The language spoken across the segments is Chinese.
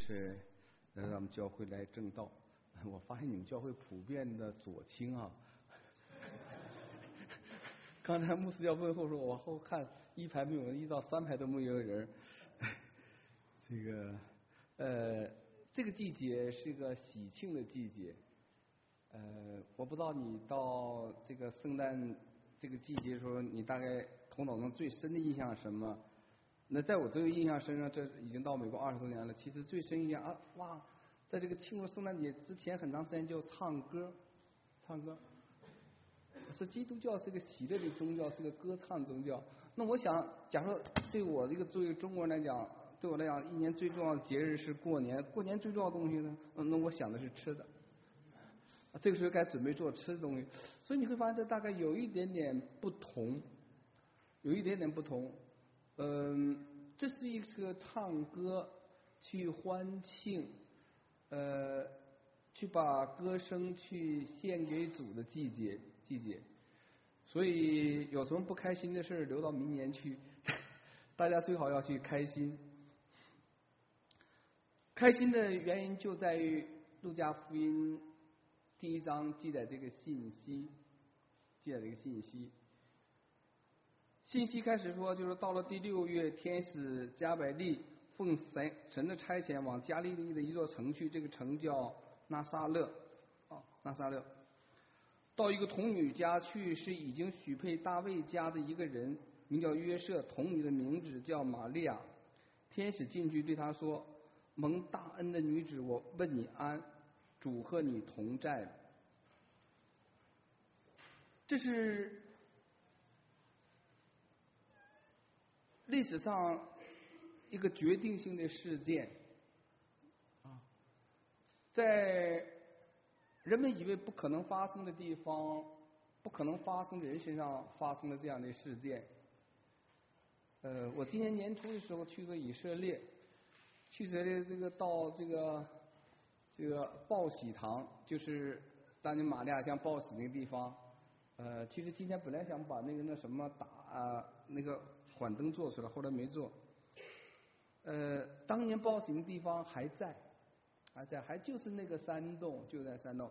是来到我们教会来正道。我发现你们教会普遍的左倾啊。刚才牧师要问候说，我后看一排没有人，一到三排都没有人。这个季节是个喜庆的季节。我不知道你到这个圣诞这个季节的时候，你大概头脑中最深的印象是什么？那在我这个印象身上，这已经到美国20多年了。其实最深印象啊，哇，在这个庆祝圣诞节之前很长时间就唱歌，唱歌。是基督教是个喜乐的宗教，是个歌唱宗教。那我想，假如对我这个作为中国人来讲，对我来讲，一年最重要的节日是过年。过年最重要的东西呢，那我想的是吃的。这个时候该准备做吃的东西，所以你会发现这大概有一点点不同，有一点点不同。这是一个唱歌去欢庆，去把歌声去献给主的季节。所以有什么不开心的事留到明年去，大家最好要去开心。开心的原因就在于路加福音第1章记载这个信息，信息开始说，就是到了第6月，天使加百利奉神的差遣往加利利的一座城去，这个城叫拿撒勒。到一个童女家去，是已经许配大卫家的一个人，名叫约瑟，童女的名字叫玛利亚。天使进去对她说：“蒙大恩的女子，我问你安，主和你同在。”这是历史上一个决定性的事件啊，在人们以为不可能发生的地方，不可能发生的人身上发生了这样的事件。我今年年初的时候去过以色列，这个到这个报喜堂，就是当年玛利亚将报喜那个地方。其实今天本来想把那什么那个幻灯做出来，后来没做。当年报喜的地方还在，还就是那个山洞，就在山洞。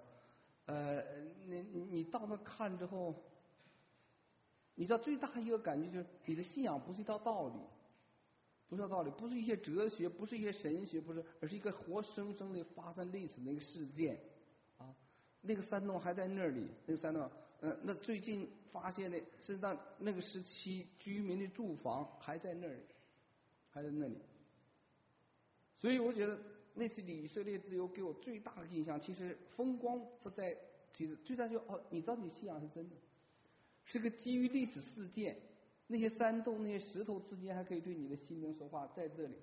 你到那看之后，你知道最大一个感觉就是你的信仰不是一套道理，不是一些哲学，不是一些神学，而是一个活生生的发生历史的一个事件啊。那个山洞还在那里，那个山洞。那最近发现的是那个时期居民的住房还在那里，所以我觉得那次以色列之游给我最大的印象，其实风光不在，其实最大就你知道你信仰是真的，是个基于历史事件，那些山洞那些石头之间还可以对你的心灵说话，在这里。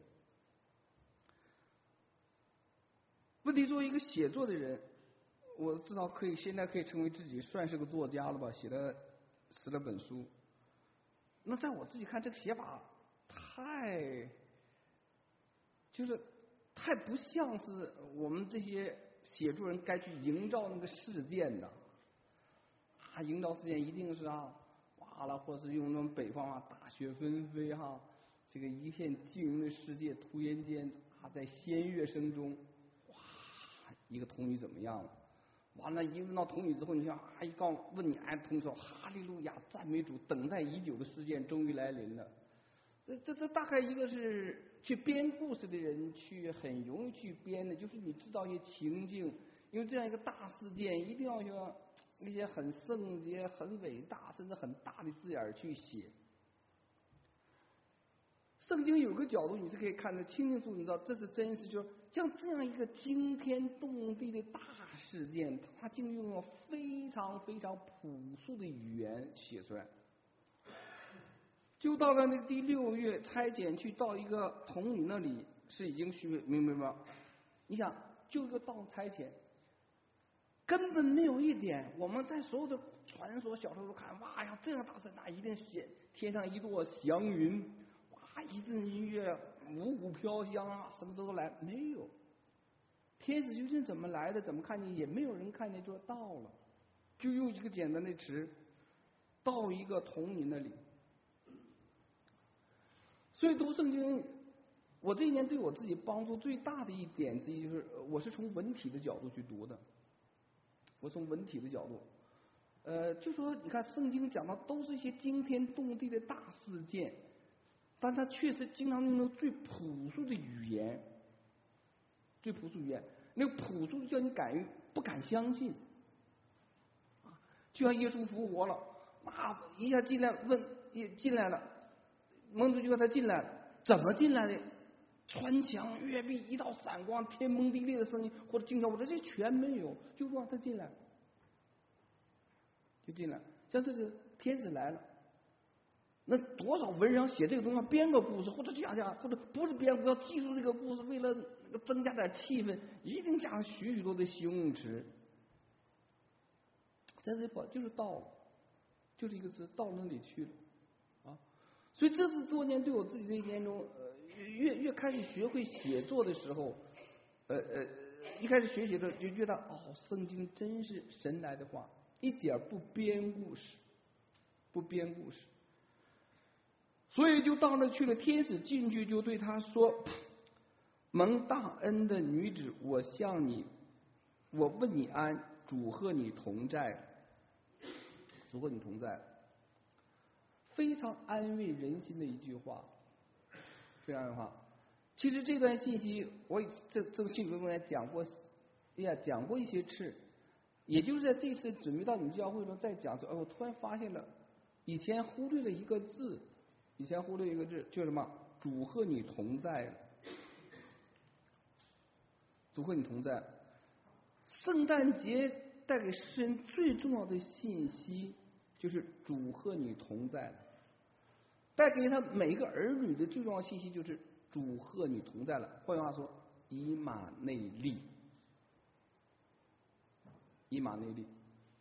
问题作为一个写作的人，我知道现在可以称为自己算是个作家了吧，写了本书。那在我自己看，这个写法太不像是我们这些写作人该去营造那个事件的。营造事件一定是哇了，或是用那种北方大雪纷飞这个一片晶莹的世界，突然间在仙乐声中，哇，一个童女怎么样了？完了，一问到童女之后，你像问你童女说哈利路亚，赞美主，等待已久的事件终于来临了。这大概一个是去编故事的人去很容易去编的，就是你知道一些情境，因为这样一个大事件一定要用一些很圣洁、很伟大甚至很大的字眼去写。圣经有个角度你是可以看得清清楚楚，你知道这是真实，就是像这样一个惊天动地的大事件，它竟用了非常非常朴素的语言写出来。就到了那个第6月，差遣去到一个童女那里，是已经许配，明白吗？你想，就一个到差遣，根本没有一点我们在所有的传说小说都看，哇呀，这样大事，那一定是天上一朵祥云，哇，一阵音乐，五谷飘香什么都来，没有。天使究竟怎么来的，怎么看见，也没有人看见，就到了，就用一个简单的词，到一个童女那里。所以读圣经， 我这一年对我自己帮助最大的一点之一就是，我是从文体的角度去读的。我从文体的角度，就说你看圣经讲的都是一些惊天动地的大事件，但它确实经常用最朴素的语言，最朴素语言，那个朴素叫你不敢相信。就像耶稣复活了，一下进来进来了，蒙主就说他进来了，怎么进来的？穿墙越壁，一道闪光，天崩地裂的声音，或者惊叫，我这些全没有，就说他进来了，就进来。像这个天使来了，那多少文人写这个东西，编个故事，或者讲，或者不是编，要记住这个故事，为了增加点气氛，一定加上许许多的形容词。但是就是到了，就是一个字，到那里去了，啊！所以这是多年对我自己这一年中，越开始学会写作的时候，一开始学习的就觉得圣经真是神来的话，一点不编故事，不编故事。所以就到那去了，天使进去就对他说：“蒙大恩的女子，我问你安，主和你同在。”主和你同在，非常安慰人心的一句话，非常安慰话。其实这段信息我这信中也讲过，讲过一些次，也就是在这次准备到你们教会中再讲我突然发现了以前忽略了一个字，就是什么？主和你同在，主和你同在。圣诞节带给世人最重要的信息就是主和你同在了，带给他每个儿女的最重要信息就是主和你同在了。换句话说，以马内利，以马内利，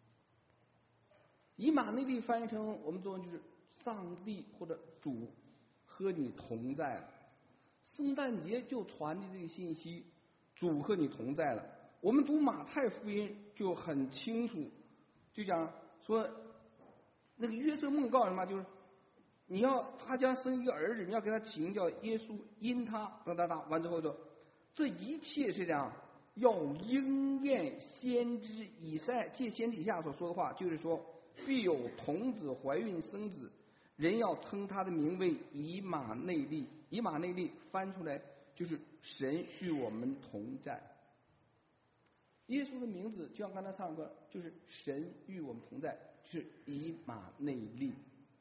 以马内利翻译成我们中文就是上帝或者主和你同在了。圣诞节就传递这个信息，主和你同在了。我们读马太福音就很清楚，就讲说那个约瑟梦告诉什么，就是他将生一个儿子，你要给他起名叫耶稣，因他完之后说，这一切是这样，要应验先知以赛借先知以下所说的话，就是说必有童子怀孕生子，人要称他的名为以马内利。以马内利翻出来就是神与我们同在。耶稣的名字就像刚才唱歌，就是神与我们同在，是以马内利。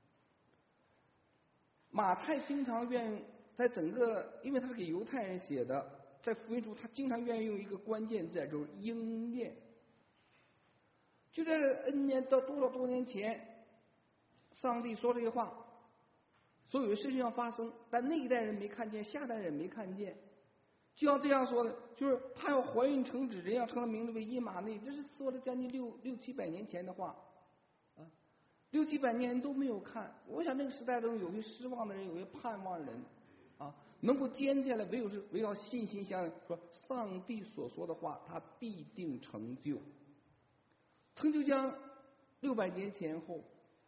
马太经常愿意在整个，因为他是给犹太人写的，在福音书他经常愿意用一个关键字，就是应验。就在 N 年到多年前，上帝说这些话，说有的事情要发生，但那一代人没看见，下代人没看见。就像这样说的，就是他要怀孕成子，人要称他名字为以马内，这是说了将近600-700年前的话啊，600-700年都没有看。我想那个时代中有些失望的人，有些盼望的人啊，能够坚持下来，唯有信心相信，说上帝所说的话，他必定成就。成就将600年前后，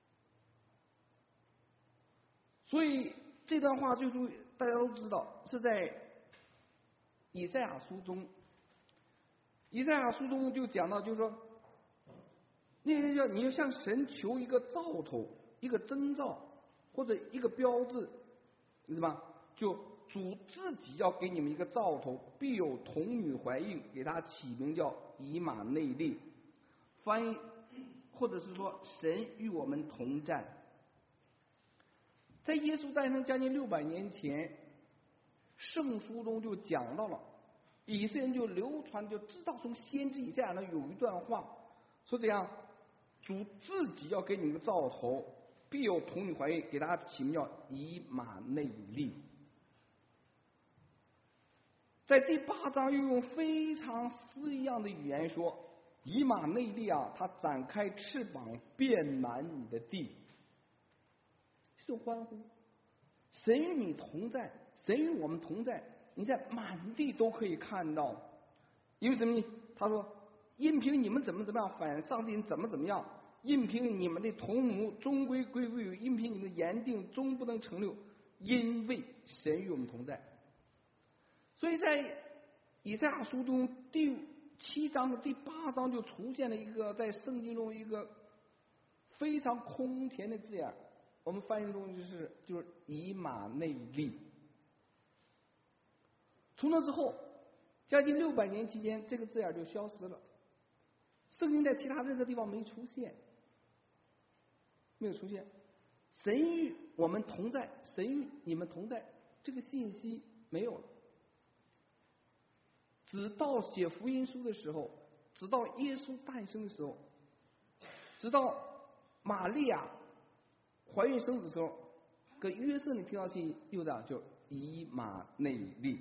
所以这段话最初大家都知道是在以赛亚书中。以赛亚书中就讲到，就是说，那个你要向神求一个兆头、一个征兆或者一个标志，你知道吗？就主自己要给你们一个兆头，必有童女怀孕，给他起名叫以马内利。翻译或者是说神与我们同在。在耶稣诞生将近600年前，圣书中就讲到了，以色列人就流传就知道，从先知以赛亚那有一段话说怎样，主自己要给你们个兆头，必有童女怀孕，给他起名叫以马内利。在第8章又用非常诗一样的语言说，以马内利啊，他展开翅膀，遍满你的地。就欢呼，神与你同在，神与我们同在，你在满地都可以看到。因为什么呢？他说，因凭你们怎么样，反上帝人怎么样，因凭你们的同母终归归于，因凭你们的言定终不能成就，因为神与我们同在。 所以在以赛亚书中第7章和第8章就出现了一个在圣经中一个非常空前的字眼，我们翻译中就是以马内利。从那之后，将近600年期间，这个字眼就消失了。圣经在其他任何地方没出现，没有出现。神与我们同在，神与你们同在，这个信息没有了。直到写福音书的时候，直到耶稣诞生的时候，直到玛利亚怀孕生子的时候，跟约瑟你听到信息又这样，就以马内利。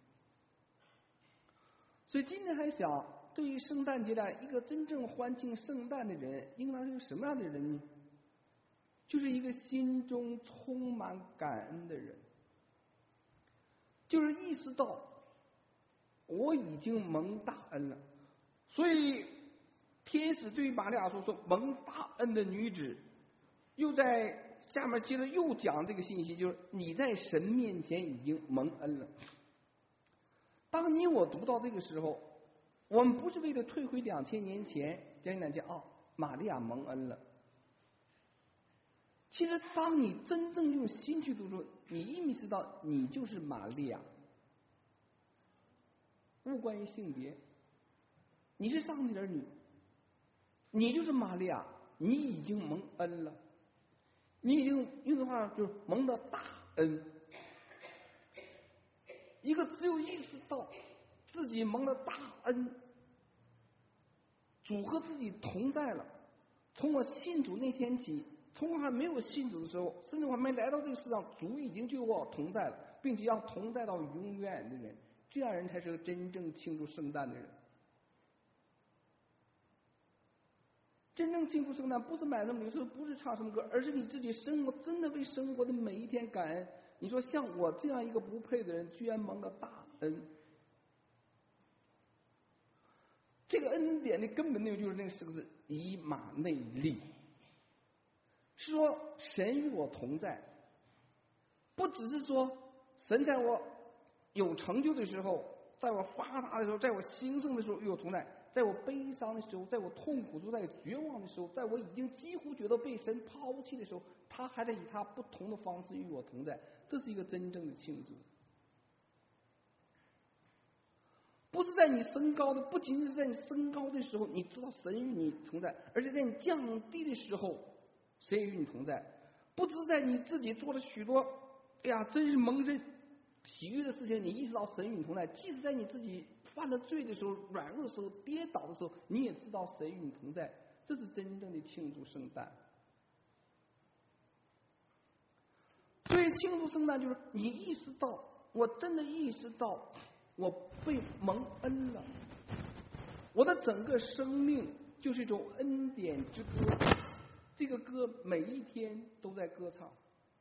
所以今天还想，对于圣诞节的一个真正欢庆圣诞的人，应当是什么样的人呢？就是一个心中充满感恩的人，就是意识到我已经蒙大恩了。所以天使对玛利亚说蒙大恩的女子，又在下面接着又讲这个信息，就是你在神面前已经蒙恩了。当你我读到这个时候，我们不是为了退回2000年前将近2000玛利亚蒙恩了。其实当你真正用心去读书，你意识到你就是玛利亚，无关于性别，你是上帝的儿女，你就是玛利亚，你已经蒙恩了，你已经用的话就是蒙的大恩。一个只有意识到自己蒙了大恩，主和自己同在了，从我信主那天起，从我还没有信主的时候，甚至我还没来到这个世上，主已经就和我同在了，并且要同在到永远的人，这样人才是个真正庆祝圣诞的人。真正庆祝圣诞不是买什么礼物，不是唱什么歌，而是你自己生活真的为生活的每一天感恩。你说像我这样一个不配的人，居然蒙了大恩，这个恩典的根本内容就是那个4个字：以马内利。是说神与我同在，不只是说神在我有成就的时候，在我发达的时候，在我兴盛的时候与我同在，在我悲伤的时候，在我痛苦的时候，在我绝望的时候，在我已经几乎觉得被神抛弃的时候，他还在以他不同的方式与我同在。这是一个真正的庆祝。不是在你升高的，不仅仅是在你升高的时候，你知道神与你同在，而且在你降低的时候，谁与你同在？不只是在你自己做了许多，真是蒙人喜悦的事情，你意识到神与你同在；即使在你自己犯了罪的时候、软弱的时候、跌倒的时候，你也知道神与你同在。这是真正的庆祝圣诞。所以庆祝圣诞就是你意识到，我真的意识到我被蒙恩了，我的整个生命就是一种恩典之歌。这个歌每一天都在歌唱，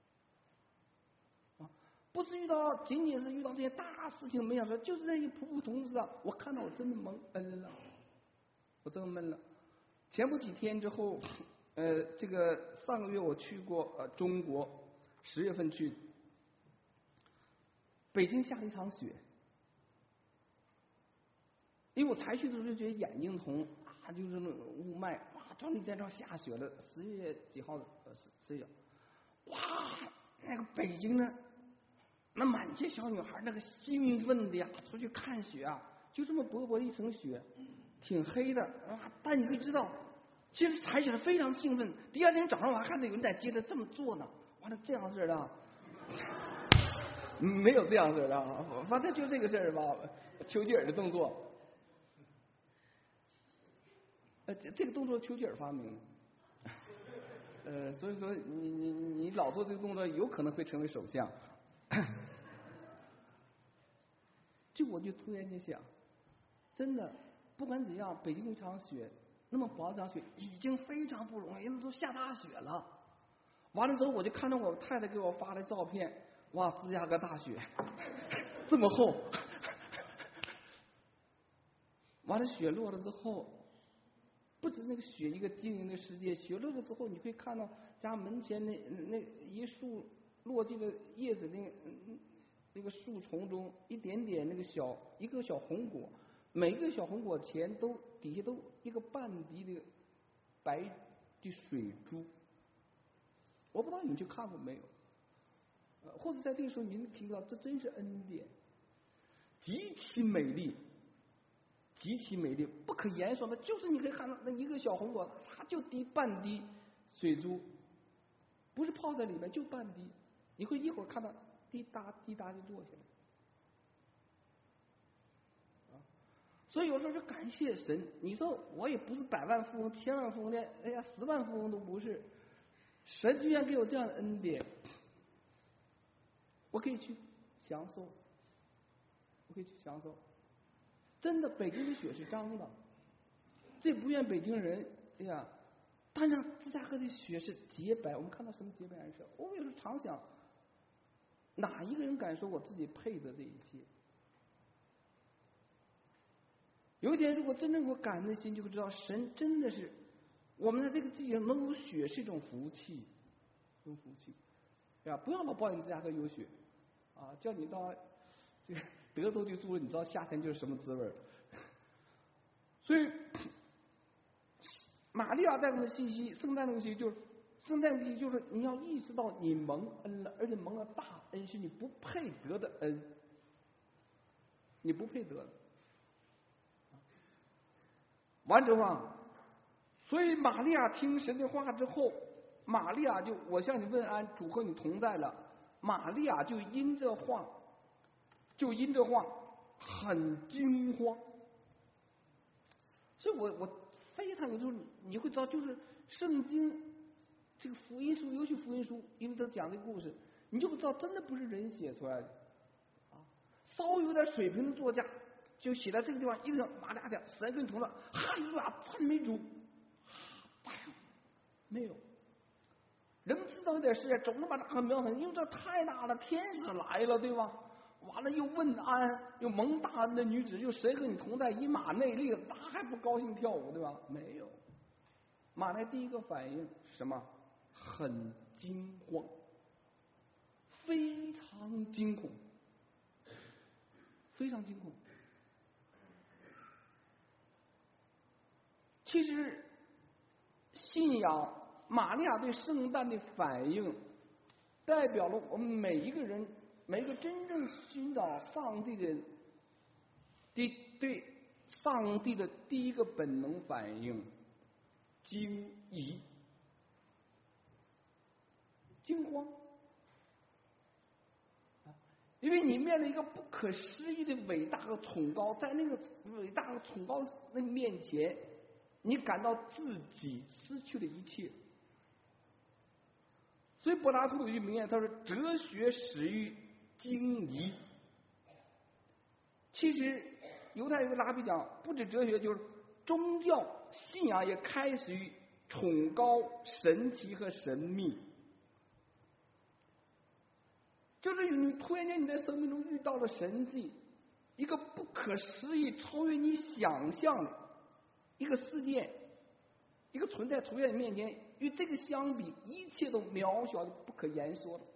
不是仅仅是遇到这些大事情没想说，就是在一普普通通上，我看到我真的蒙恩了，我真的蒙了。前不几天之后，这个上个月我去过中国，10月份去，北京下了一场雪。因为我才去的时候就觉得眼睛疼就是那个雾霾，转眼间这下雪了，10月几号10月，那个北京呢，那满街小女孩那个兴奋的呀，出去看雪啊，就这么薄薄的一层雪，挺黑的但你会知道，其实踩起来非常兴奋。第二天早上我还看到有人在街上这么做呢，完了这样式的，没有这样式的，反正就这个事儿吧，丘吉尔的动作。这个动作丘吉尔发明的，所以说你老做这个动作，有可能会成为首相。我就突然间想，真的，不管怎样，北京有一场雪，那么薄一场雪已经非常不容易，因为都下大雪了。完了之后，我就看到我太太给我发的照片，芝加哥大雪，这么厚。完了，雪落了之后。不止那个雪一个晶莹的世界，雪落了之后，你会看到家门前那一束落地的叶子， 那个树丛中一点点那个一个小红果，每个小红果前底下都一个半滴的白的水珠。我不知道你们去看过没有，或者在这个时候你能听到，这真是恩典，极其美丽，极其美丽，不可言说的，就是你可以看到那一个小红果，它就滴半滴水珠，不是泡在里面，就半滴，你会一会儿看到滴答滴答就落下来。所以有时候就感谢神。你说我也不是百万富翁、千万富翁的，哎呀，10万富翁都不是。神居然给我这样的恩典，我可以去享受，我可以去享受。真的，北京的雪是脏的，这不怨北京人，哎呀，但是芝加哥的雪是洁白。我们看到什么洁白颜色？我有时候常想，哪一个人敢说我自己配得这一切？有一天，如果真正有感恩的心，就会知道神真的是我们的这个季节能有雪是一种福气，一种福气，对吧？不要老抱怨芝加哥有雪，啊，叫你到这个德州去住了，你知道夏天就是什么滋味。所以，玛利亚带给的信息，圣诞的信息就是，圣诞的信息就是你要意识到你蒙恩了，而且蒙了大恩，是你不配得的恩，你不配得的。完之后，所以玛利亚听神的话之后，玛利亚就我向你问安，主和你同在了。玛利亚就因这话很惊慌。所以我非常有时候你会知道，就是圣经这个福音书，尤其福音书，因为都讲这个故事，你就不知道真的不是人写出来的啊。稍有点水平的作家就写在这个地方，一定玛利亚的神跟你同在，哈利路亚赞美主。没有人知道一点事情，总是把它很描很，因为这太大了，天使来了，对吧？完了又问安，又蒙大恩的女子，又谁和你同在，以马内利，他还不高兴跳舞，对吧？没有，马内第一个反应是什么？很惊慌，非常惊恐，非常惊恐。其实信仰，玛利亚对圣诞的反应，代表了我们每一个人，每一个真正寻找上帝的人对上帝的第一个本能反应：惊疑、惊慌。因为你面对一个不可思议的伟大和崇高，在那个伟大和崇高那面前，你感到自己失去了一切。所以柏拉图有一句名言，他说：“哲学始于惊疑。”其实犹太人拉比讲，不止哲学，就是宗教信仰也开始于崇高、神奇和神秘。就是你突然间你在生命中遇到了神迹，一个不可思议、超越你想象的一个事件，一个存在出现你面前，与这个相比，一切都渺小的不可言说的。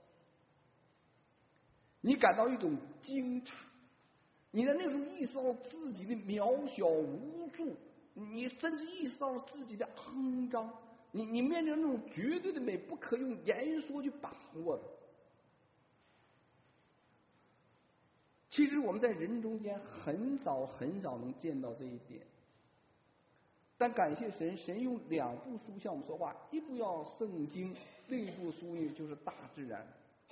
你感到一种惊诧，你在那时候意识到自己的渺小无助，你甚至意识到了自己的肮脏，你面对那种绝对的美，不可用言说去把握的。其实我们在人中间很少能见到这一点，但感谢神，神用2部书向我们说话，一部要圣经，另一部书呢就是大自然。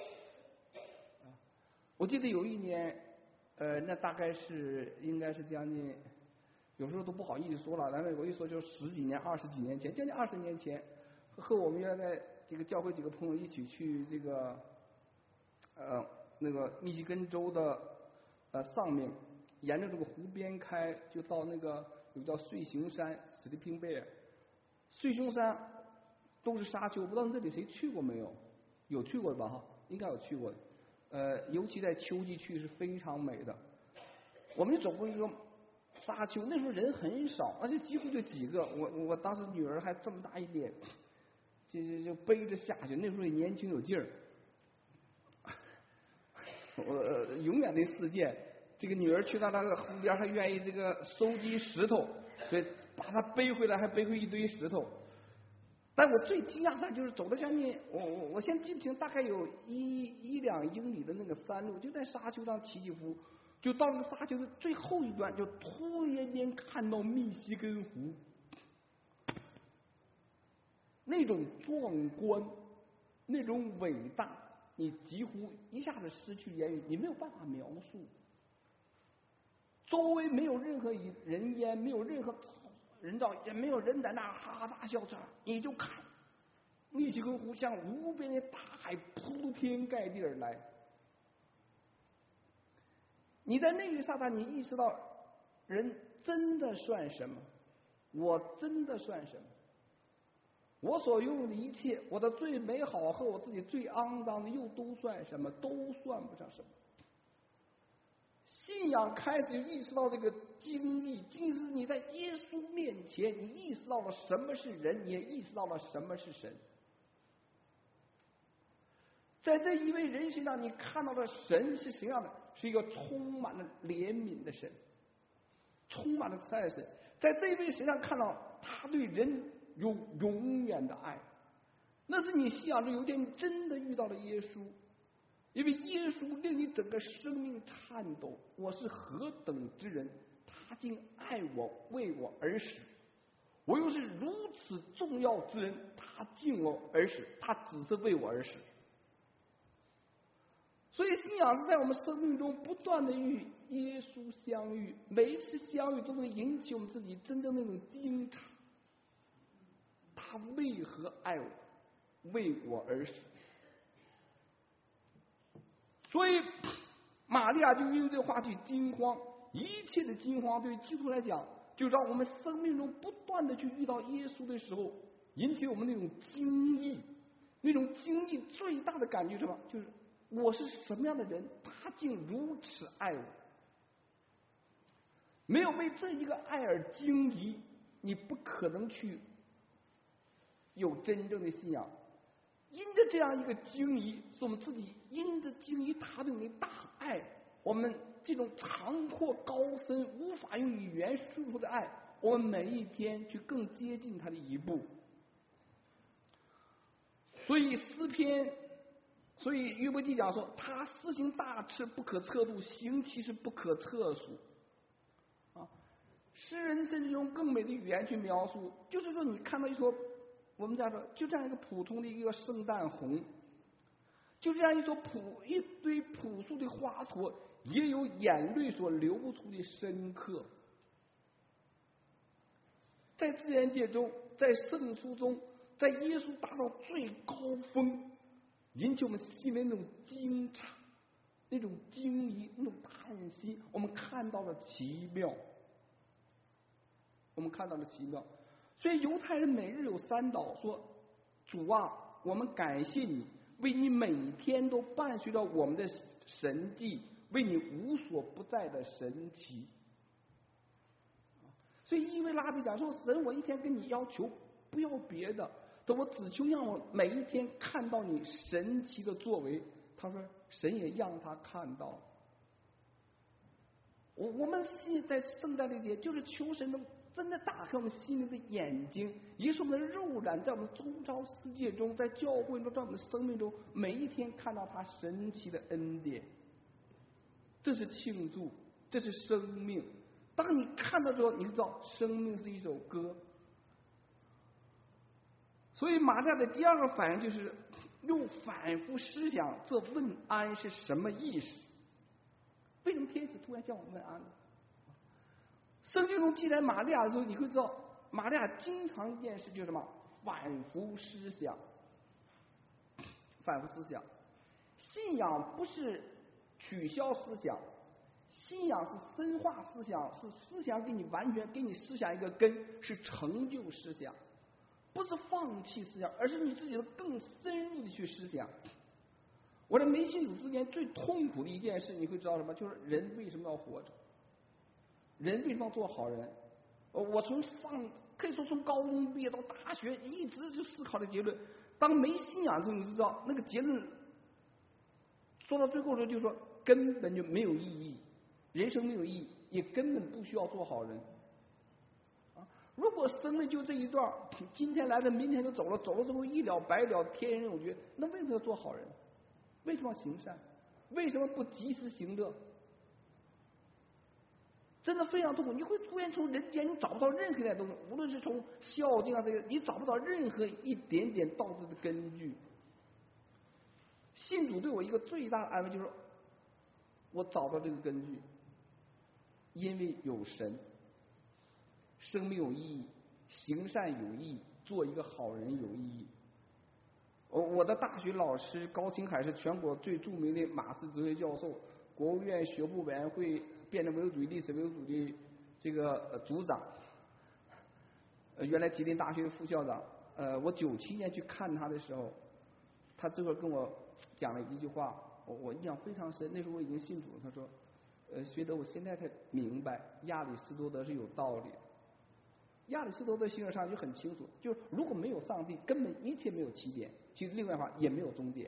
我记得有一年，那大概是应该是将近，有时候都不好意思说了，咱们我一说就10几年、20几年前，将近20年前，和我们原来这个教会几个朋友一起去这个，那个密西根州的上面，沿着这个湖边开，就到那个有个叫睡熊山 （Sleeping Bear）。睡熊山都是沙丘，不知道这里谁去过没有？有去过的吧？哈，应该有去过的。尤其在秋季去是非常美的。我们就走过一个沙丘，那时候人很少，而且几乎就几个。我当时女儿还这么大一点，就背着下去。那时候也年轻有劲儿。 永远的事件。这个女儿去到那个湖边，她愿意这个收集石头，所以把她背回来，还背回一堆石头。但我最惊讶的就是走了将近，我现在记不清，大概有1-2英里的那个山路，就在沙丘上起起伏，就到那个沙丘的最后一段，就突然间看到密西根湖，那种壮观，那种伟大，你几乎一下子失去言语，你没有办法描述。周围没有任何人烟，没有任何人造，也没有人在那哈哈大笑着，你就看密西根湖像无边的大海铺天盖地而来。你在那一刹那，你意识到人真的算什么？我真的算什么？我所拥有的一切，我的最美好和我自己最肮脏的又都算什么？都算不上什么。信仰开始意识到这个经历，即使你在耶稣面前，你意识到了什么是人，你也意识到了什么是神。在这一位人身上，你看到的神是什么样的？是一个充满了怜悯的神，充满了慈爱的神。在这一位身上看到他对人有永远的爱，那是你信仰中有一天你真的遇到了耶稣。因为耶稣令你整个生命颤抖，我是何等之人，他竟爱我，为我而死。我又是如此重要之人，他敬我而死，他只是为我而死。所以信仰是在我们生命中不断的与耶稣相遇，每一次相遇都能引起我们自己真正那种惊诧，他为何爱我，为我而死。所以玛利亚就因为这个话题惊慌，一切的惊慌对基督来讲，就让我们生命中不断的去遇到耶稣的时候，引起我们那种惊异。那种惊异最大的感觉是什么？就是我是什么样的人，他竟如此爱我。没有为这一个爱而惊疑，你不可能去有真正的信仰。因着这样一个惊疑，是我们自己因着惊疑他对你的大爱，我们这种长阔高深无法用语言述说的爱，我们每一天去更接近他的一步。所以诗篇，所以约伯记讲说，他施行大事不可测度，行其事不可测数。诗人甚至用更美的语言去描述，就是说你看到一朵，我们讲说，就这样一个普通的一个圣诞红，就这样一堆朴素的花朵，也有眼泪所流不出的深刻。在自然界中，在圣书中，在耶稣达到最高峰，引起我们心里那种惊诧、那种惊疑、那种叹息，我们看到了奇妙，我们看到了奇妙。所以犹太人每日有3祷，说：主啊，我们感谢你，为你每天都伴随着我们的神迹，为你无所不在的神奇。所以因为拉比讲说，神，我一天跟你要求不要别的，但我只求让我每一天看到你神奇的作为。他说神也让他看到。我们在圣诞这节就是求神能真的打开我们心灵的眼睛，也是我们的肉染在我们周遭世界中，在教会中，在我们的生命中，每一天看到他神奇的恩典。这是庆祝，这是生命。当你看到之后，你就知道生命是一首歌。所以马利亚的第二个反应就是又反复思想，这问安是什么意思？为什么天使突然向我问安呢？圣经中记载玛利亚的时候，你会知道玛利亚经常一件事就是什么？反复思想。反复思想。信仰不是取消思想，信仰是深化思想，是思想给你完全给你思想一个根，是成就思想，不是放弃思想，而是你自己的更深入的去思想。我在没信主之前最痛苦的一件事，你会知道什么？就是人为什么要活着？人为什么要做好人？我可以说从高中毕业到大学，一直就思考的结论。当没信仰的时候，你知道那个结论说到最后的时候，就说根本就没有意义，人生没有意义，也根本不需要做好人。如果生命就这一段，今天来的明天就走了，走了之后一了百了，天人永绝，那为什么要做好人？为什么要行善？为什么不及时行乐？真的非常痛苦，你会突然从人间你找不到任何一点东西，无论是从孝敬啊这些，你找不到任何一点点道德的根据。信主对我一个最大的安慰就是，我找到这个根据，因为有神。生命有意义，行善有意义，做一个好人有意义。我的大学老师高清海是全国最著名的马克思哲学教授，国务院学部委员会辩证唯物主义历史唯物主义这个组长，原来吉林大学的副校长。我97年去看他的时候，他这会跟我讲了一句话，我印象非常深。那时候我已经信主了，他说：“学德，我现在才明白亚里士多德是有道理的。亚里士多德形而上就很清楚，就是如果没有上帝，根本一切没有起点，其实另外一话也没有终点。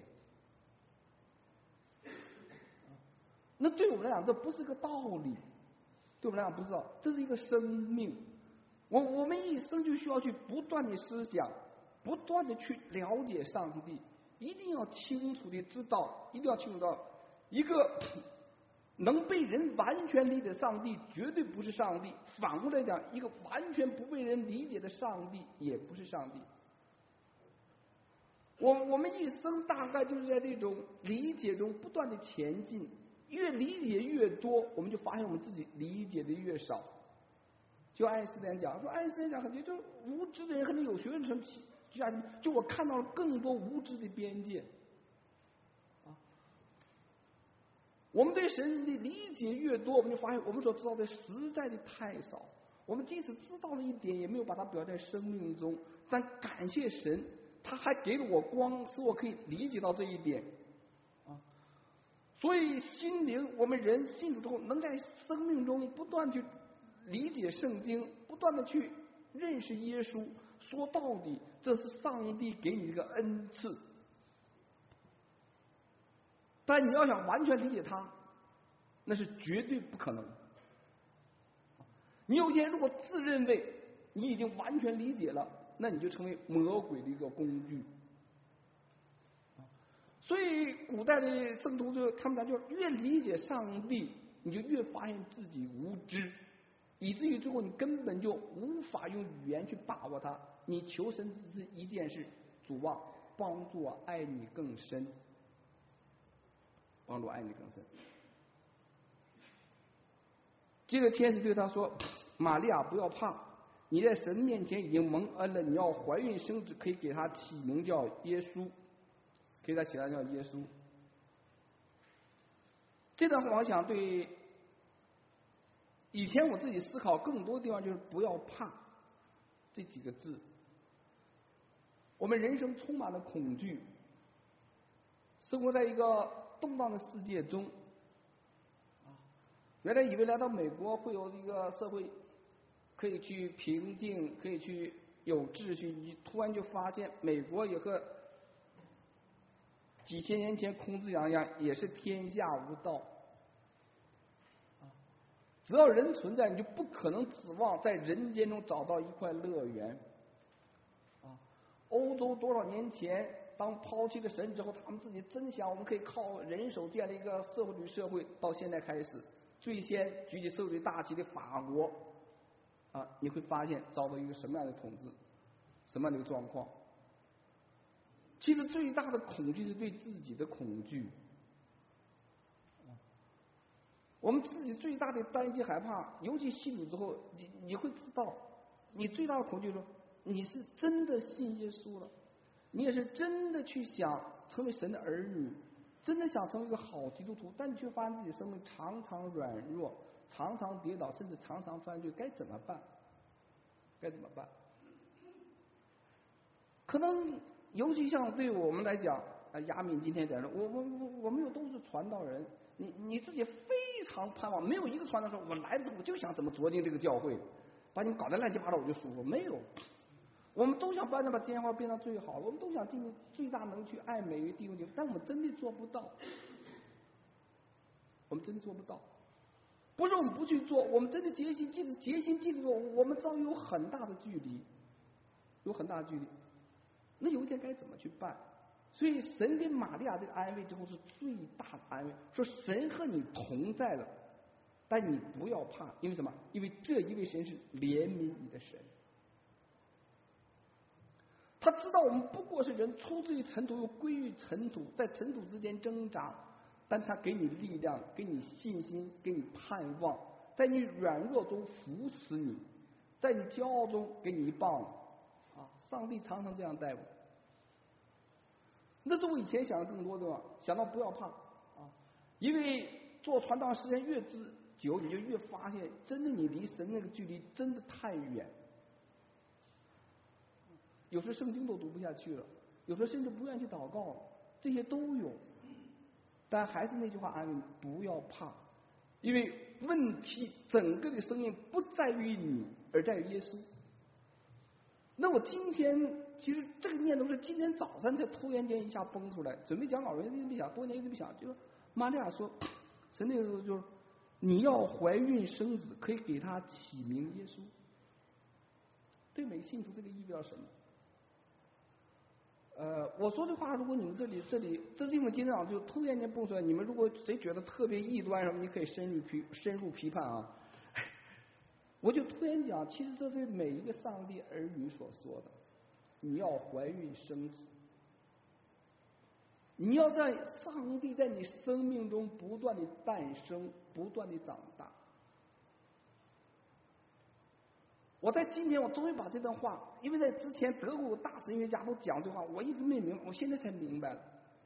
那对我们来讲，这不是个道理，对我们来讲不是道理，这是一个生命。我们一生就需要去不断的思想，不断的去了解上帝，一定要清楚的知道，一定要清楚到一个能被人完全理解的上帝绝对不是上帝，反过来讲，一个完全不被人理解的上帝也不是上帝。我们一生大概就是在这种理解中不断的前进，越理解越多，我们就发现我们自己理解的越少。就爱因斯坦讲，说爱因斯坦讲很多，就是无知的人和那有学问的人就我看到了更多无知的边界。我们对神的理解越多，我们就发现我们所知道的实在的太少。我们即使知道了一点，也没有把它表在生命中。但感谢神，他还给了我光，使我可以理解到这一点。所以心灵，我们人信主之后，能在生命中不断去理解圣经，不断的去认识耶稣。说到底，这是上帝给你一个恩赐。但你要想完全理解它，那是绝对不可能。你有一天如果自认为你已经完全理解了，那你就成为魔鬼的一个工具。所以古代的圣徒他们讲，就是越理解上帝，你就越发现自己无知，以至于最后你根本就无法用语言去把握它。你求神只是一件事：主啊，帮助我爱你更深。帮助爱你更深。接着天使对他说：“玛利亚，不要怕，你在神面前已经蒙恩了，你要怀孕生子，可以给他起名叫耶稣，给他起名叫耶稣。”这段话我想对以前我自己思考更多的地方就是不要怕这几个字。我们人生充满了恐惧，生活在一个动荡的世界中。原来以为来到美国会有一个社会可以去平静，可以去有秩序，你突然就发现美国也和几千年前孔子讲一样，也是天下无道。只要人存在，你就不可能指望在人间中找到一块乐园。欧洲多少年前当抛弃了神之后，他们自己真想我们可以靠人手建立一个社会主义社会。到现在开始，最先举起社会主义大旗的法国你会发现遭到一个什么样的统治，什么样的一个状况。其实最大的恐惧是对自己的恐惧。我们自己最大的担心害怕，尤其信主之后，你会知道，你最大的恐惧是你是真的信耶稣了，你也是真的去想成为神的儿女，真的想成为一个好基督徒，但你却发现自己生命常常软弱，常常跌倒，甚至常常犯罪，该怎么办？该怎么办？可能尤其像对我们来讲，亚敏今天在这，我们又都是传道人，你自己非常盼望，没有一个传道说，我来的时候我就想怎么琢进这个教会，把你们搞得乱七八糟我就舒服，没有。我们都想把电话变到最好，我们都想尽最大能去爱每一个弟兄姐妹，但我们真的做不到。 我们真做不到。不是我们不去做，我们真的竭心尽力做，我们早有很大的距离，有很大的距离。那有一天该怎么去办？所以神给玛利亚这个安慰之后是最大的安慰，说神和你同在了，但你不要怕，因为什么？因为这一位神是怜悯你的神。他知道我们不过是人，出自于尘土又归于尘土，在尘土之间挣扎，但他给你力量，给你信心，给你盼望，在你软弱中扶持你，在你骄傲中给你一棒啊！上帝常常这样待我。那是我以前想的更多的吧，想到不要怕啊，因为做传道时间越久，你就越发现，真的你离神那个距离真的太远。有时圣经都读不下去了，有时甚至不愿意去祷告了，这些都有。但还是那句话安慰，不要怕，因为问题整个的生命不在于你，而在于耶稣。那我今天其实这个念头是今天早上才突然间一下蹦出来，准备讲老人一直没想，多年一直没想，就是玛利亚说，神那个时候就是你要怀孕生子，可以给他起名耶稣。对每个信徒这个意味着什么？我说这话，如果你们这里，这是因为今天早上就突然间蹦出来，你们如果谁觉得特别异端什么，你可以深入批判啊。我就突然讲，其实这是每一个上帝儿女所说的，你要怀孕生子，你要在上帝在你生命中不断的诞生，不断的长大。我在今天我终于把这段话，因为在之前德国大神学家都讲这话，我一直没明白，我现在才明白了。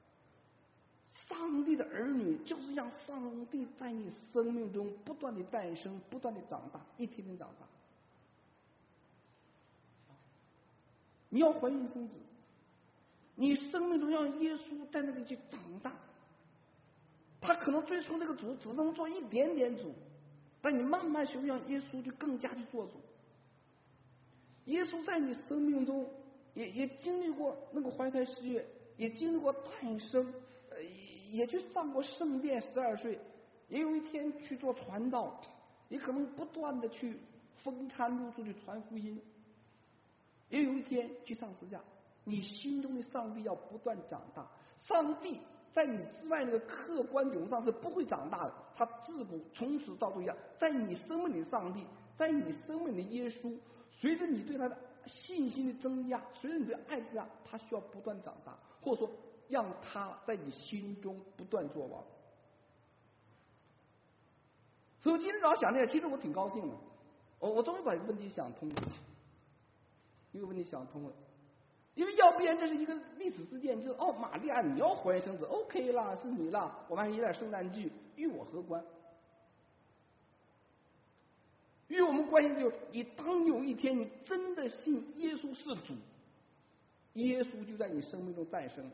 上帝的儿女就是让上帝在你生命中不断的诞生，不断的长大，一天天长大。你要怀孕生子，你生命中让耶稣在那里去长大。他可能最初那个主只能做一点点主，但你慢慢学会让耶稣就更加去做主。耶稣在你生命中也经历过那个怀胎十月，也经历过诞生，也去上过圣殿12岁，也有一天去做传道，也可能不断的去风餐露宿去传福音，也有一天去上十字架。你心中的上帝要不断长大，上帝在你之外那个客观涌上是不会长大的，他自古从此到终一样，在你生命里的上帝，在你生命里的耶稣，随着你对他的信心的增加，随着你对爱的增加，他需要不断长大，或者说让他在你心中不断作王。所以我今天早上想这个，其实我挺高兴的，我终于把这个问题想通了，一个问题想通了。因为要不然这是一个历史事件，就是玛利亚你要怀孕生子 ，OK 啦，是你啦，我们还有点圣诞剧，与我何关？与我们关系就是，你当有一天你真的信耶稣是主，耶稣就在你生命中诞生。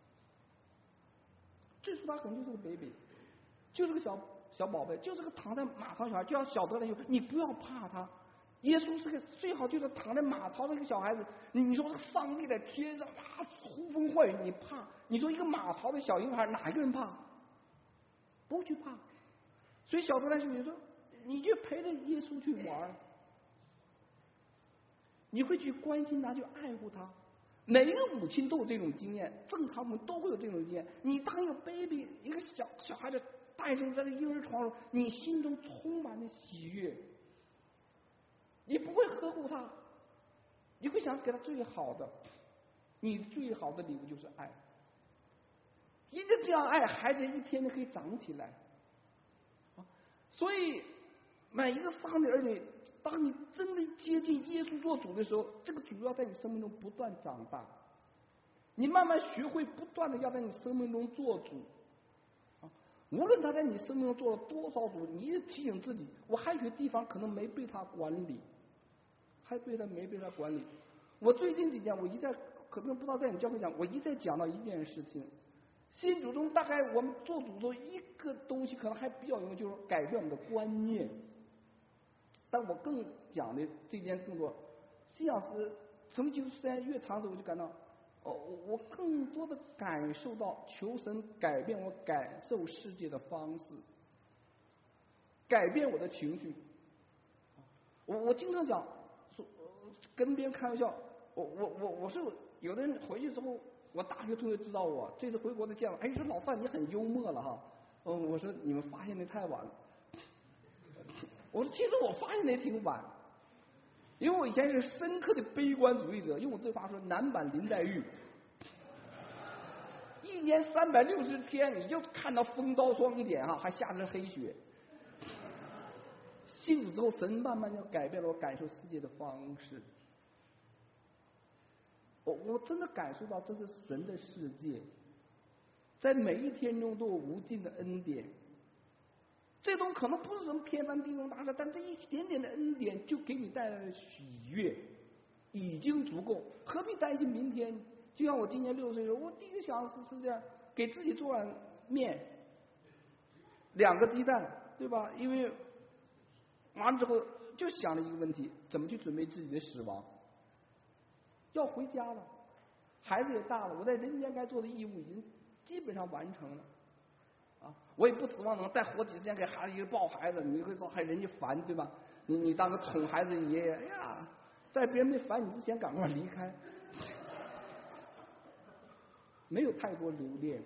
最初他可能就是个 baby， 就是个小宝贝，就是个躺在马槽小孩，就要晓得了以后，你不要怕他。耶稣是个最好就是躺在马槽的一个小孩子，你说上帝在天上呼风唤雨，你怕？你说一个马槽的小婴孩，哪一个人怕？不会去怕。所以小德兰兄弟说，你就陪着耶稣去玩，你会去关心他，去爱护他。每一个母亲都有这种经验，正常母都会有这种经验。你当一个 baby， 一个小孩子诞生在这婴儿床上，你心中充满了喜悦。你不会呵护他，你会想给他最好的，你最好的礼物就是爱。因着这样爱，孩子一天天可以长起来。所以每一个上帝儿女，当你真的接近耶稣做主的时候，这个主要在你生命中不断长大，你慢慢学会不断的要在你生命中做主。无论他在你生命中做了多少主，你也提醒自己，我还有些地方可能没被他管理，没被他管理。我最近几天我一再可能不知道在你教会讲，我一再讲到一件事情，新主中大概我们做主中一个东西可能还比较容易，就是改变我们的观念。但我更讲的这件更多，信仰是成为基督徒时间越长时，我就感到我更多的感受到求神改变我感受世界的方式。 改变我的情绪。我经常讲，说跟别人开玩笑，我是有的人回去之后，我大学同学知道我，这次回国的见我，哎，说老范你很幽默了哈。我说你们发现的太晚了。我说其实我发现的也挺晚，因为我以前是深刻的悲观主义者，用我这话说，男版林黛玉。一年360天，你就看到风刀霜点哈，还下着黑雪。信主之后，神慢慢就改变了我感受世界的方式。我真的感受到这是神的世界，在每一天中都有无尽的恩典。这种可能不是什么天翻地覆大事，但这一点点的恩典就给你带来了喜悦，已经足够，何必担心明天？就像我今年60岁的时候，我第一个想是这样，给自己做碗面，2个鸡蛋，对吧？因为完了之后就想了一个问题：怎么去准备自己的死亡？要回家了，孩子也大了，我在人间该做的义务已经基本上完成了。我也不指望能再活几十年给孩子一个抱孩子，你会说还人家烦，对吧？你当个宠孩子的爷爷，哎呀，在别人没烦你之前赶快离开，没有太多留恋，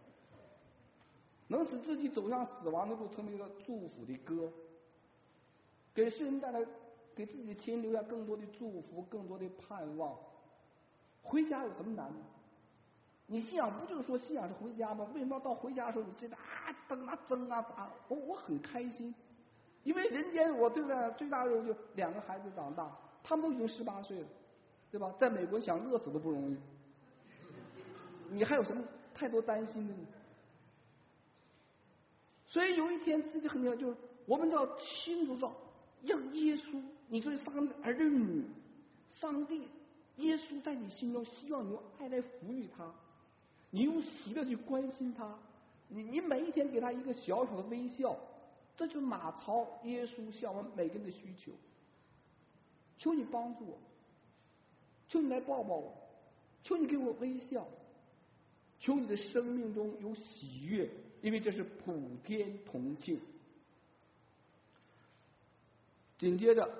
能使自己走向死亡的路成为一个祝福的歌，给世人带来，给自己的亲人留下更多的祝福，更多的盼望。回家有什么难的？你信仰不就是说信仰是回家吗？为什么要到回家的时候你现在蹬啊争啊砸？我很开心，因为人间我最大的就2个孩子长大，他们都已经18岁了，对吧？在美国想饿死都不容易，你还有什么太多担心的呢？所以有一天自己很重要，就是我们要清楚知道，让耶稣，你作为上帝儿女，上帝耶稣在你心中，希望你用爱来抚育他。你用喜乐去关心他，你每一天给他一个小小的微笑，这就是马槽耶稣向我们每个人的需求。求你帮助我，求你来抱抱我，求你给我微笑，求你的生命中有喜悦，因为这是普天同庆。紧接着，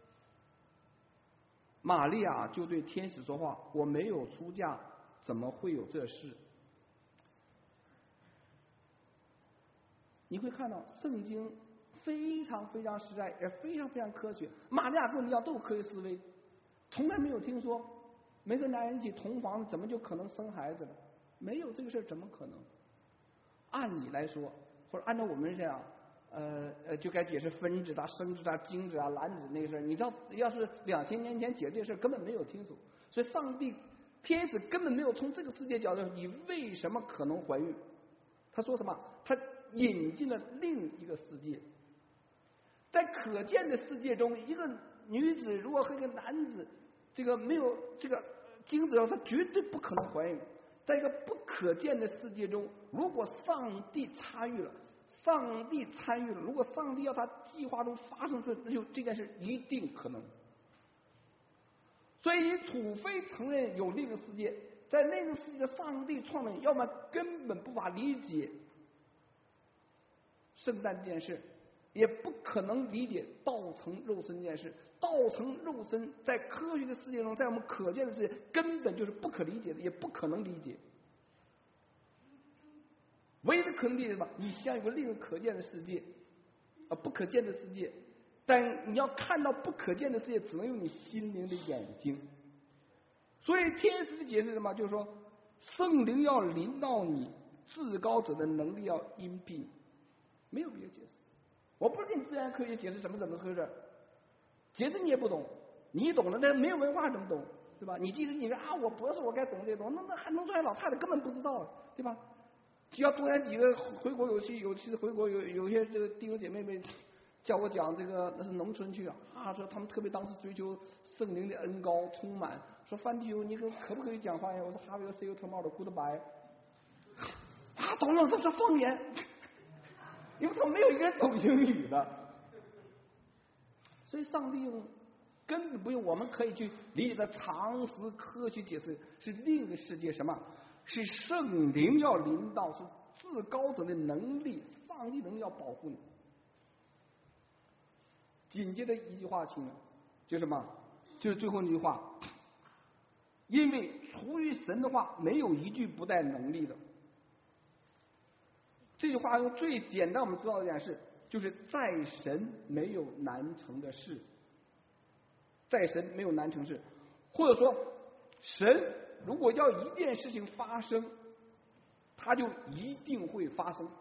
玛利亚就对天使说话：“我没有出嫁。”怎么会有这事？你会看到圣经非常非常实在，也非常非常科学。玛利亚跟我们一样都有科学思维，从来没有听说没跟男人一起同房怎么就可能生孩子了？没有这个事怎么可能？按理来说，或者按照我们这样，就该解释分子啊、生子啊、精子啊、卵子那个事儿。你知道，要是2000年前解这事根本没有听说，所以上帝。天使根本没有从这个世界角度，你为什么可能怀孕？他说什么？他引进了另一个世界，在可见的世界中，一个女子如果和一个男子这个没有这个精子，她绝对不可能怀孕。在一个不可见的世界中，如果上帝参与了，如果上帝要他计划中发生那就这件事一定可能。所以你除非承认有另一个世界，在那个世界的上帝创造，要么根本不法理解圣诞这件事，也不可能理解道成肉身这件事。道成肉身在科学的世界中，在我们可见的世界根本就是不可理解的，也不可能理解。唯一的可能理解什么？你像有个另一个可见的世界，不可见的世界。但你要看到不可见的世界，只能用你心灵的眼睛。所以天使的解释是什么？就是说，圣灵要临到你，至高者的能力要荫庇你，没有别的解释。我不是给你自然科学解释怎么回事，解释你也不懂，你懂了，但没有文化怎么懂，对吧？你即使你说我博士，我该懂这懂，那还农村老太太根本不知道，对吧？只要多年几个回国有次回国有些这个弟兄姐妹们。叫我讲这个，那是农村去说他们特别当时追求圣灵的恩膏充满，说范弟兄你可不可以讲方言？我说 Have you see you tomorrow goodbye？ 懂了，这是方言，因为他们没有一个人懂英语的，所以上帝用根本不用我们可以去理解的常识科学解释，是另一个世界什么？是圣灵要临到，是至高者的能力，上帝能力要保护你。 紧接着一句话听了，就是什么？就是最后那句话，因为出于神的话，没有一句不带能力的。这句话用最简单我们知道的一件事，就是在神没有难成的事，在神没有难成事，或者说神如果要一件事情发生，它就一定会发生。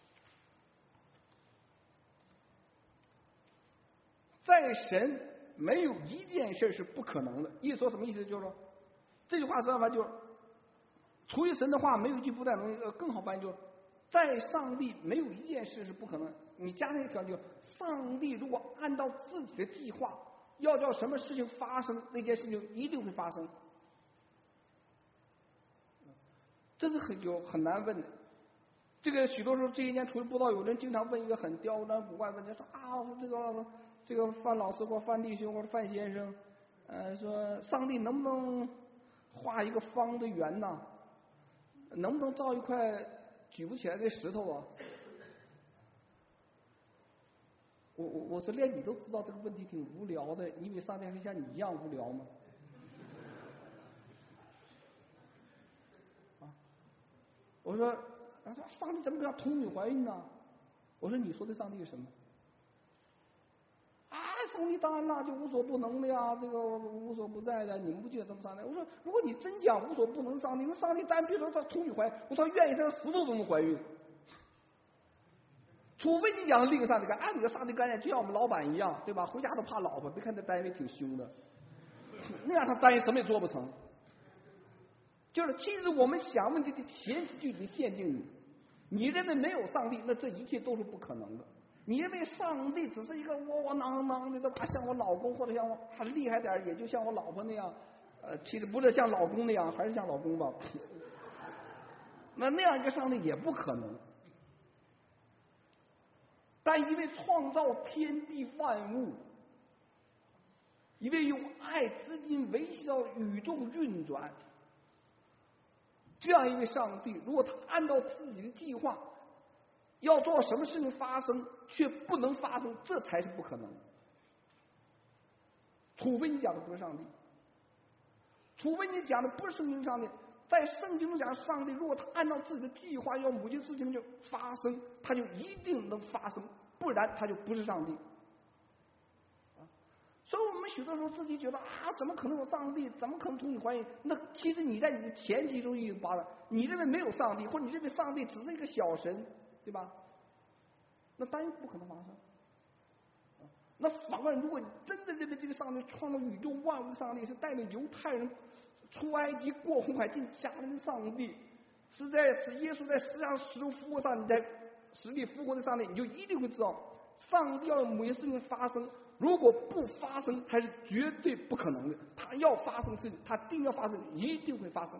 在神没有一件事是不可能的。意思说什么意思？就是说这句话说白就是出于神的话，没有一句不带能力。更好翻译就是在上帝没有一件事是不可能。你加上一个条件，就是上帝如果按照自己的计划要叫什么事情发生，那件事情一定会发生。这是很难问的。这个许多时候这些年除了布道，有人经常问一个很刁钻古怪的问题，说啊，这个范老师或范弟兄或者范先生，说上帝能不能画一个方的圆呐？能不能造一块举不起来的石头啊？我说连你都知道这个问题挺无聊的，你以为上帝还像你一样无聊吗？啊，我说上帝怎么可能童女怀孕呢？我说你说的上帝是什么？上帝当然了，就无所不能的呀，这个无所不在的，你们不觉得这么上帝？我说，如果你真讲无所不能上帝，那上帝当然别说他童女怀孕，我说他愿意这个石头都能怀孕，除非你讲另一个上帝干，你个上帝干就像我们老板一样，对吧？回家都怕老婆，别看这单位挺凶的，那样他单位什么也做不成。就是其实我们想问题的前提就已经限定你，你认为没有上帝，那这一切都是不可能的。你认为上帝只是一个窝窝囊囊的，对吧？像我老公或者像我还厉害点，也就像我老婆那样，其实不是像老公那样，还是像老公吧。那样一个上帝也不可能。但一位创造天地万物，一位用爱资金维系到宇宙运转，这样一位上帝，如果他按照自己的计划要做什么事情发生，却不能发生，这才是不可能。除非你讲的不是上帝，除非你讲的不是圣经上帝。在圣经中讲，上帝如果他按照自己的计划要某件事情就发生，他就一定能发生，不然他就不是上帝。所以我们许多时候自己觉得怎么可能有上帝？怎么可能童女怀孕？那其实你在你的前提中已经扒了，你认为没有上帝，或者你认为上帝只是一个小神，对吧？那当然不可能发生。那反过来，如果你真的认为这个上帝创造宇宙万物的上帝是带领犹太人出埃及过红海进迦南的上帝，是耶稣在十字架死中复活上，你在实力复活的上帝，你就一定会知道，上帝要某些事情发生，如果不发生，它是绝对不可能的。他要发生事情，他定要发生，一定会发生。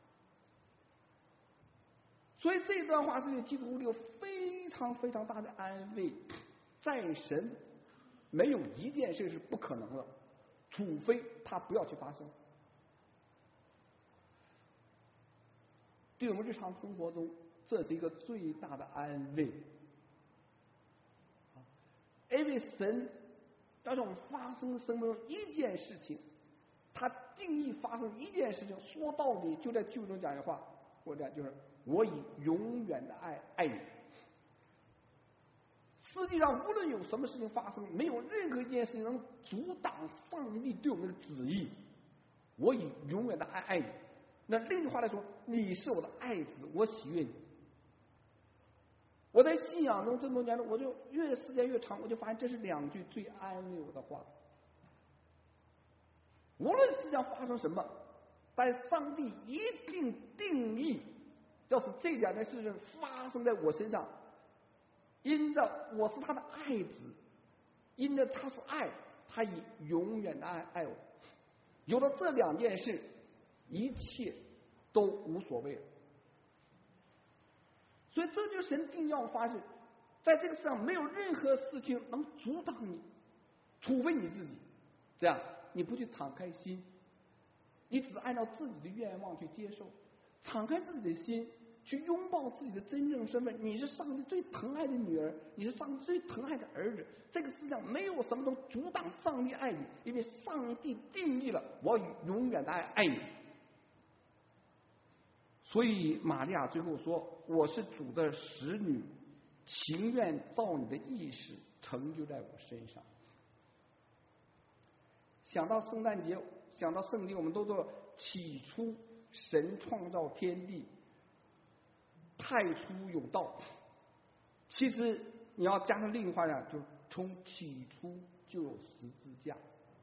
所以这段话是对基督徒有非常非常大的安慰，在神没有一件事是不可能的，除非他不要去发生。对我们日常生活中，这是一个最大的安慰。因为神要让我们发生生命中一件事情，他定义发生一件事情，说道理就在旧中讲的话，或者就是我以永远的爱你。实际上，无论有什么事情发生，没有任何一件事情能阻挡上帝对我们的旨意。我以永远的爱你。那另一句话来说，你是我的爱子，我喜悦你。我在信仰中这么多年，我就时间越长，我就发现这是两句最安慰我的话。无论世界上发生什么，但上帝一定定义，要是这两件事情发生在我身上，因着我是他的爱子，因着他是爱，他以永远的爱我。有了这两件事，一切都无所谓了。所以这就是神定要发誓，在这个世上没有任何事情能阻挡你，除非你自己。这样你不去敞开心，你只按照自己的愿望去接受，敞开自己的心， 去拥抱自己的真正身份。你是上帝最疼爱的女儿，你是上帝最疼爱的儿子。这个世上没有什么能阻挡上帝爱你，因为上帝定义了我永远的爱你。所以玛利亚最后说：“我是主的使女，情愿照你的意思成就在我身上。”想到圣诞节，想到圣经，我们都说起初神创造天地，太初有道。其实你要加上另一句话讲，就是从起初就有十字架。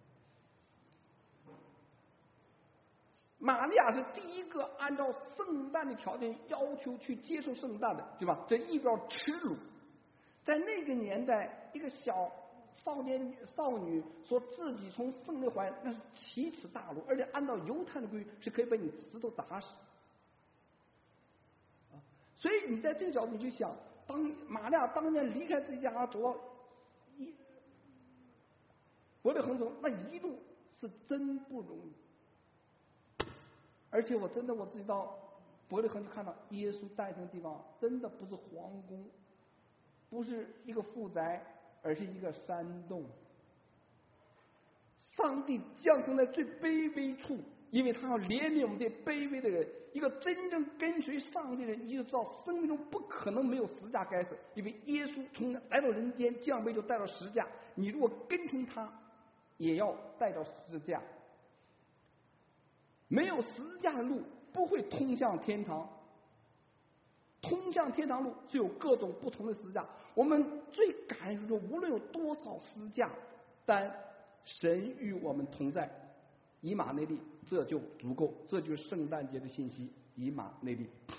玛利亚是第一个按照圣诞的条件要求去接受圣诞的，对吧？这意味着耻辱。在那个年代，一个小少女说自己从圣内怀，那是奇耻大辱，而且按照犹太的规矩是可以被你石头砸死。所以你在这个角度你就想，当玛利亚当年离开自己家走到伯利恒城，那一路是真不容易。而且我自己到伯利恒就看到耶稣诞生的地方，真的不是皇宫，不是一个富宅，而是一个山洞。上帝降生在最卑微处，因为他要怜悯我们这卑微的人。一个真正跟随上帝的人，你就知道生命中不可能没有十字架该死，因为耶稣从来到人间降卑就带到十字架，你如果跟从他，也要带到十字架。没有十字架的路不会通向天堂，通向天堂路是有各种不同的十字架。我们最感恩就是说，无论有多少十字架，但神与我们同在，以马内利，这就足够。这就是圣诞节的信息，以马内利。